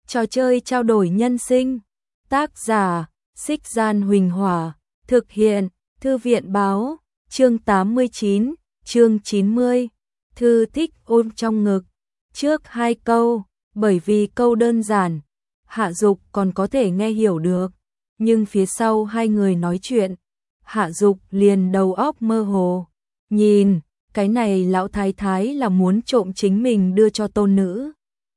Trò chơi trao đổi nhân sinh. Tác giả, Xích Gian Huỳnh Hỏa. Thực hiện, Thư viện Báo. Chương 89, chương 90. Thư thích ôm trong ngực. Trước 2 câu, bởi vì câu đơn giản, Hạ Dục còn có thể nghe hiểu được. Nhưng phía sau hai người nói chuyện, Hạ Dục liền đầu óc mơ hồ. Nhìn, cái này lão thái thái là muốn trộm chính mình đưa cho tôn nữ.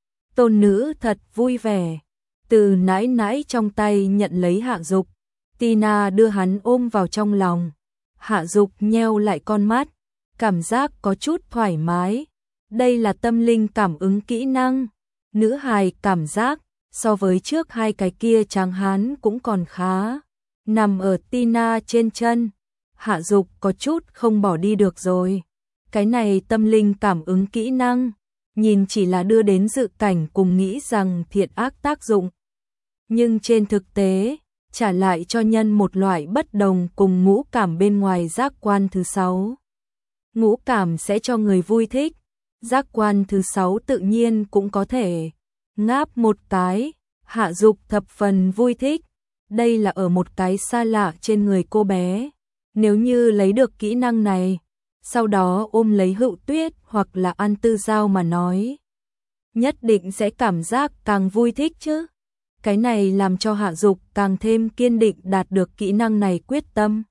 Tôn nữ thật vui vẻ, từ nãi nãi trong tay nhận lấy Hạ Dục. Tina đưa hắn ôm vào trong lòng. Hạ Dục nheo lại con mắt, cảm giác có chút thoải mái. Đây là tâm linh cảm ứng kỹ năng. Nữ hài cảm giác so với trước hai cái kia tráng hán cũng còn khá. Nằm ở Tina trên chân, Hạ Dục có chút không bỏ đi được rồi. Cái này tâm linh cảm ứng kỹ năng, nhìn chỉ là đưa đến dự cảnh cùng nghĩ rằng thiện ác tác dụng. Nhưng trên thực tế, trả lại cho nhân một loại bất đồng cùng ngũ cảm bên ngoài giác quan thứ 6. Ngũ cảm sẽ cho người vui thích, giác quan thứ 6 tự nhiên cũng có thể. Ngáp một cái, Hạ Dục thập phần vui thích. Đây là ở một cái xa lạ trên người cô bé. Nếu như lấy được kỹ năng này, sau đó ôm lấy Hựu Tuyết hoặc là An Tư Giao mà nói, nhất định sẽ cảm giác càng vui thích chứ. Cái này làm cho Hạ Dục càng thêm kiên định đạt được kỹ năng này quyết tâm.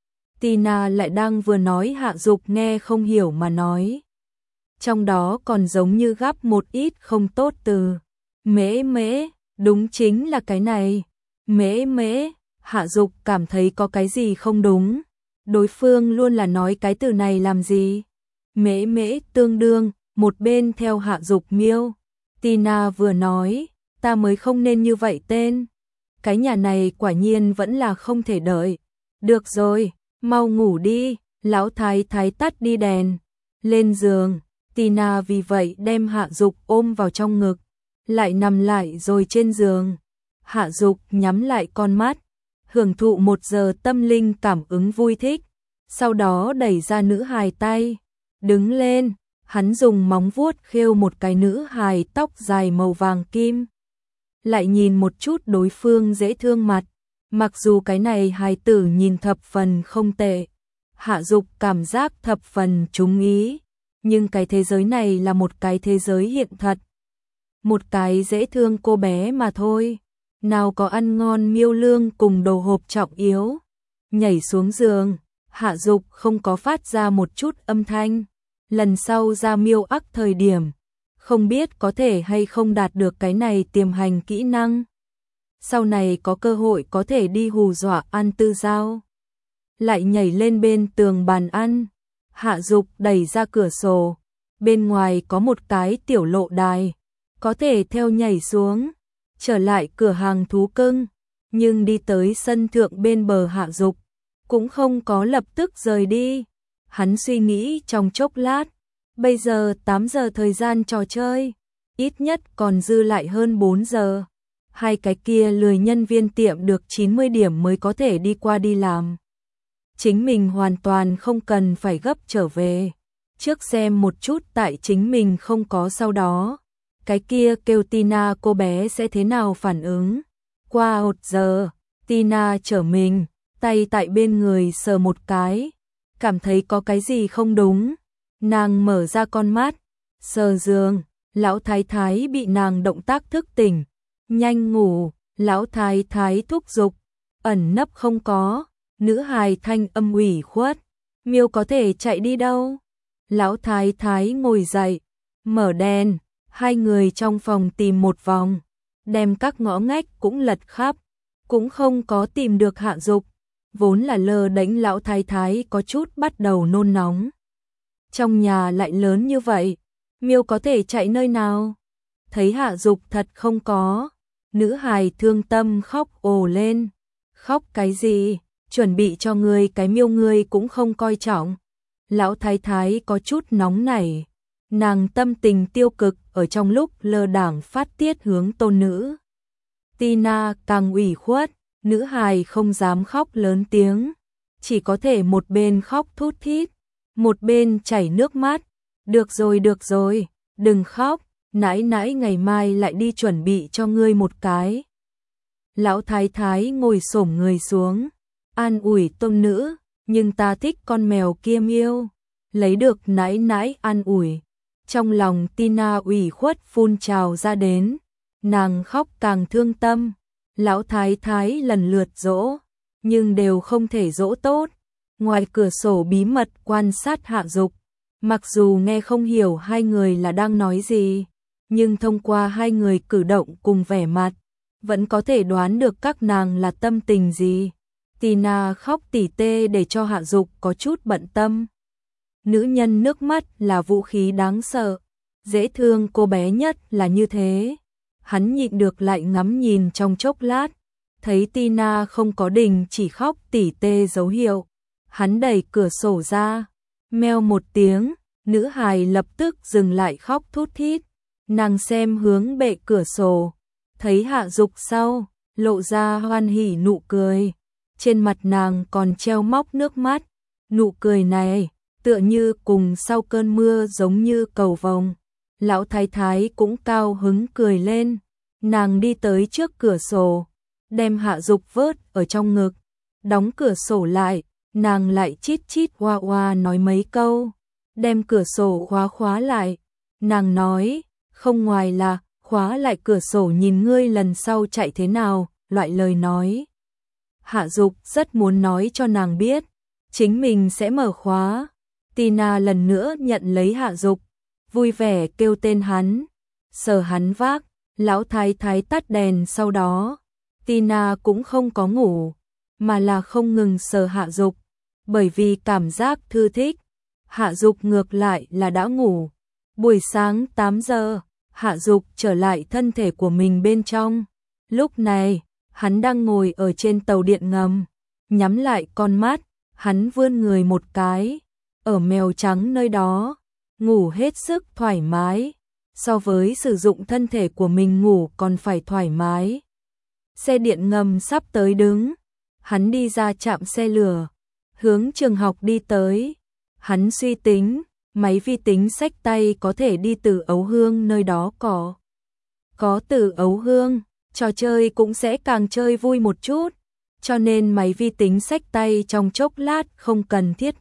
Tina lại đang vừa nói Hạ Dục nghe không hiểu mà nói. Trong đó còn giống như gắp một ít không tốt từ. Mễ mễ, đúng chính là cái này. Mễ mễ, Hạ Dục cảm thấy có cái gì không đúng. Đối phương luôn là nói cái từ này làm gì? Mễ mễ tương đương, một bên theo Hạ Dục miêu. Tina vừa nói, ta mới không nên như vậy tên. Cái nhà này quả nhiên vẫn là không thể đợi. Được rồi, mau ngủ đi, lão thái thái tắt đi đèn. Lên giường, Tina vì vậy đem Hạ Dục ôm vào trong ngực, lại nằm lại rồi trên giường. Hạ Dục nhắm lại con mắt, hưởng thụ 1 giờ tâm linh cảm ứng vui thích, sau đó đẩy ra nữ hài tay, đứng lên, hắn dùng móng vuốt khêu một cái nữ hài tóc dài màu vàng kim. Lại nhìn một chút đối phương dễ thương mặt, mặc dù cái này hài tử nhìn thập phần không tệ, Hạ Dục cảm giác thập phần trúng ý, nhưng cái thế giới này là một cái thế giới hiện thật. Một cái dễ thương cô bé mà thôi. Nào có ăn ngon miêu lương cùng đồ hộp trọng yếu. Nhảy xuống giường, Hạ Dục không có phát ra một chút âm thanh. Lần sau ra miêu ắc thời điểm, không biết có thể hay không đạt được cái này tiềm hành kỹ năng. Sau này có cơ hội có thể đi hù dọa An Tư Giao. Lại nhảy lên bên tường bàn ăn. Hạ Dục đẩy ra cửa sổ. Bên ngoài có một cái tiểu lộ đài, có thể theo nhảy xuống. Trở lại cửa hàng thú cưng, nhưng đi tới sân thượng bên bờ Hạ Dục, cũng không có lập tức rời đi. Hắn suy nghĩ trong chốc lát, bây giờ 8 giờ thời gian trò chơi, ít nhất còn dư lại hơn 4 giờ. Hai cái kia lười nhân viên tiệm được 90 điểm mới có thể đi qua đi làm. Chính mình hoàn toàn không cần phải gấp trở về. Trước xem một chút tại chính mình không có sau đó. Cái kia kêu Tina cô bé sẽ thế nào phản ứng. Qua 1 giờ, Tina trở mình, tay tại bên người sờ một cái, cảm thấy có cái gì không đúng. Nàng mở ra con mắt, sờ giường, lão thái thái bị nàng động tác thức tỉnh. Nhanh ngủ, lão thái thái thúc giục, ẩn nấp không có, nữ hài thanh âm ủy khuất. Miêu có thể chạy đi đâu? Lão thái thái ngồi dậy, mở đèn. Hai người trong phòng tìm một vòng, đem các ngõ ngách cũng lật khắp, cũng không có tìm được Hạ Dục. Vốn là lơ đễnh lão thái thái có chút bắt đầu nôn nóng. Trong nhà lại lớn như vậy, miêu có thể chạy nơi nào? Thấy Hạ Dục thật không có, nữ hài thương tâm khóc ồ lên. Khóc cái gì? Chuẩn bị cho ngươi cái miêu ngươi cũng không coi trọng. Lão thái thái có chút nóng nảy. Nàng tâm tình tiêu cực ở trong lúc lơ đãng phát tiết hướng tôn nữ. Tina càng ủy khuất, nữ hài không dám khóc lớn tiếng, chỉ có thể một bên khóc thút thít, một bên chảy nước mắt. Được rồi, đừng khóc, nãi nãi ngày mai lại đi chuẩn bị cho ngươi một cái. Lão thái thái ngồi xổm người xuống, an ủi tôn nữ, nhưng ta thích con mèo kia miêu. Lấy được nãi nãi an ủi, trong lòng Tina ủy khuất phun trào ra đến, nàng khóc càng thương tâm. Lão thái thái lần lượt dỗ, nhưng đều không thể dỗ tốt. Ngoài cửa sổ bí mật quan sát Hạ Dục, mặc dù nghe không hiểu hai người là đang nói gì, nhưng thông qua hai người cử động cùng vẻ mặt, vẫn có thể đoán được các nàng là tâm tình gì. Tina khóc tỉ tê để cho Hạ Dục có chút bận tâm. Nữ nhân nước mắt là vũ khí đáng sợ, dễ thương cô bé nhất là như thế. Hắn nhịn được lại ngắm nhìn trong chốc lát, thấy Tina không có đình chỉ khóc tỉ tê dấu hiệu. Hắn đẩy cửa sổ ra, meo một tiếng, nữ hài lập tức dừng lại khóc thút thít. Nàng xem hướng bệ cửa sổ, thấy Hạ Dục sau, lộ ra hoan hỉ nụ cười. Trên mặt nàng còn treo móc nước mắt, nụ cười này tựa như cùng sau cơn mưa giống như cầu vồng. Lão thái thái cũng cao hứng cười lên, nàng đi tới trước cửa sổ, đem Hạ Dục vớt ở trong ngực, đóng cửa sổ lại, nàng lại chít chít oa oa nói mấy câu, đem cửa sổ khóa lại. Nàng nói, không ngoài là khóa lại cửa sổ nhìn ngươi lần sau chạy thế nào, loại lời nói. Hạ Dục rất muốn nói cho nàng biết, chính mình sẽ mở khóa. Tina lần nữa nhận lấy Hạ Dục, vui vẻ kêu tên hắn, sờ hắn vác. Lão thái thái tắt đèn sau đó, Tina cũng không có ngủ, mà là không ngừng sờ Hạ Dục, bởi vì cảm giác thư thích. Hạ Dục ngược lại là đã ngủ. Buổi sáng 8 giờ, Hạ Dục trở lại thân thể của mình bên trong. Lúc này, hắn đang ngồi ở trên tàu điện ngầm, nhắm lại con mắt, hắn vươn người một cái, ở mèo trắng nơi đó, ngủ hết sức thoải mái. So với sử dụng thân thể của mình ngủ còn phải thoải mái. Xe điện ngầm sắp tới đứng, hắn đi ra trạm xe lửa, hướng trường học đi tới. Hắn suy tính, máy vi tính xách tay có thể đi từ Ấu Hương nơi đó có từ Ấu Hương, trò chơi cũng sẽ càng chơi vui một chút, cho nên máy vi tính xách tay trong chốc lát không cần thiết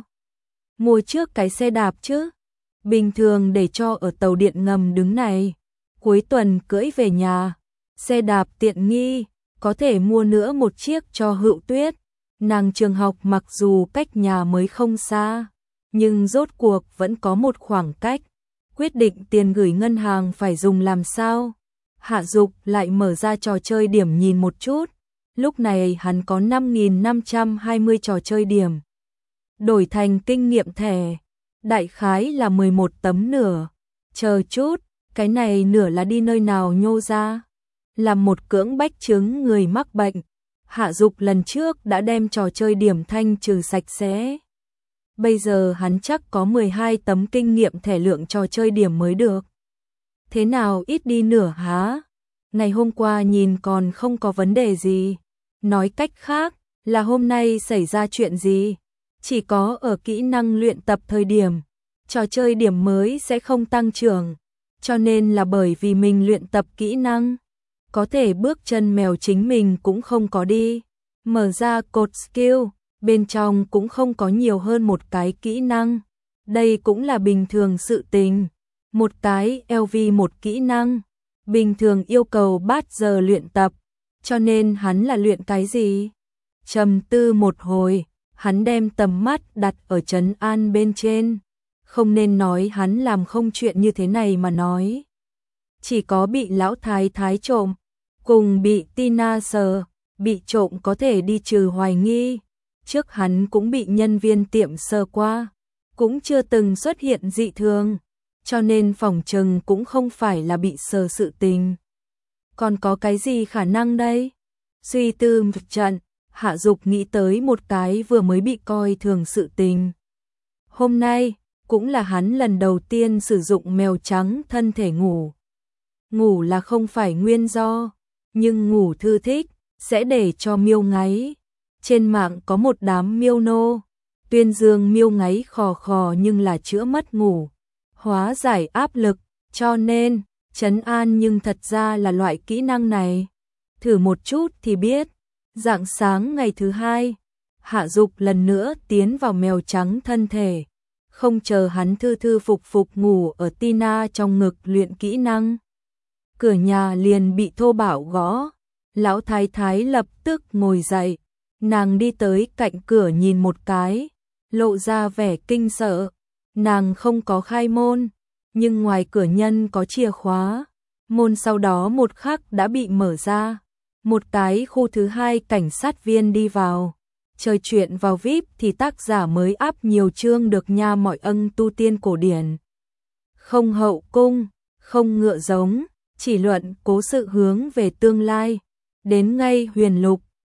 mua trước cái xe đạp chứ. Bình thường để cho ở tàu điện ngầm đứng này, cuối tuần cưỡi về nhà, xe đạp tiện nghi, có thể mua nữa một chiếc cho Hữu Tuyết. Nàng trường học mặc dù cách nhà mới không xa, nhưng rốt cuộc vẫn có một khoảng cách. Quyết định tiền gửi ngân hàng phải dùng làm sao? Hạ Dục lại mở ra trò chơi điểm nhìn một chút. Lúc này hắn có 5.520 trò chơi điểm. Đổi thành kinh nghiệm thẻ, đại khái là 11 tấm nửa. Chờ chút, cái này nửa là đi nơi nào nhô ra? Làm một cưỡng bách chứng người mắc bệnh. Hạ Dục lần trước đã đem trò chơi điểm thanh trừ sạch sẽ. Bây giờ hắn chắc có 12 tấm kinh nghiệm thẻ lượng trò chơi điểm mới được. Thế nào ít đi nửa hả? Ngày hôm qua nhìn còn không có vấn đề gì. Nói cách khác là hôm nay xảy ra chuyện gì? Chỉ có ở kỹ năng luyện tập thời điểm, trò chơi điểm mới sẽ không tăng trưởng. Cho nên là bởi vì mình luyện tập kỹ năng. Có thể bước chân mèo chính mình cũng không có đi. Mở ra cột skill, bên trong cũng không có nhiều hơn một cái kỹ năng. Đây cũng là bình thường sự tình. Một cái LV một kỹ năng, bình thường yêu cầu 3 giờ luyện tập, cho nên hắn là luyện cái gì? Trầm tư một hồi, hắn đem tầm mắt đặt ở trấn an bên trên. Không nên nói hắn làm không chuyện như thế này mà nói. Chỉ có bị lão thái thái trộm, cùng bị Tina sờ, bị trộm có thể đi trừ hoài nghi. Trước hắn cũng bị nhân viên tiệm sờ qua, cũng chưa từng xuất hiện dị thường, cho nên phỏng chừng cũng không phải là bị sờ sự tình. Còn có cái gì khả năng đây? Suy tư một trận, Hạ Dục nghĩ tới một cái vừa mới bị coi thường sự tình. Hôm nay, cũng là hắn lần đầu tiên sử dụng mèo trắng thân thể ngủ. Ngủ là không phải nguyên do, nhưng ngủ thư thích, sẽ để cho miêu ngáy. Trên mạng có một đám miêu nô, tuyên dương miêu ngáy khò khò nhưng là chữa mất ngủ, hóa giải áp lực, Cho nên, trấn an nhưng thật ra là loại kỹ năng này. Thử một chút thì biết. Rạng sáng ngày thứ hai, Hạ Dục lần nữa tiến vào mèo trắng thân thể. Không chờ hắn thư thư phục phục ngủ ở Tina trong ngực luyện kỹ năng. Cửa nhà liền bị thô bạo gõ. Lão thái thái lập tức ngồi dậy. Nàng đi tới cạnh cửa nhìn một cái, lộ ra vẻ kinh sợ. Nàng không có khai môn, nhưng ngoài cửa nhân có chìa khóa. Môn sau đó một khắc đã bị mở ra. Một cái khu thứ hai cảnh sát viên đi vào. Chơi chuyện vào VIP thì tác giả mới áp nhiều chương được nha mọi ân tu tiên cổ điển. Không hậu cung, không ngựa giống, chỉ luận cố sự hướng về tương lai. Đến ngay huyền lục,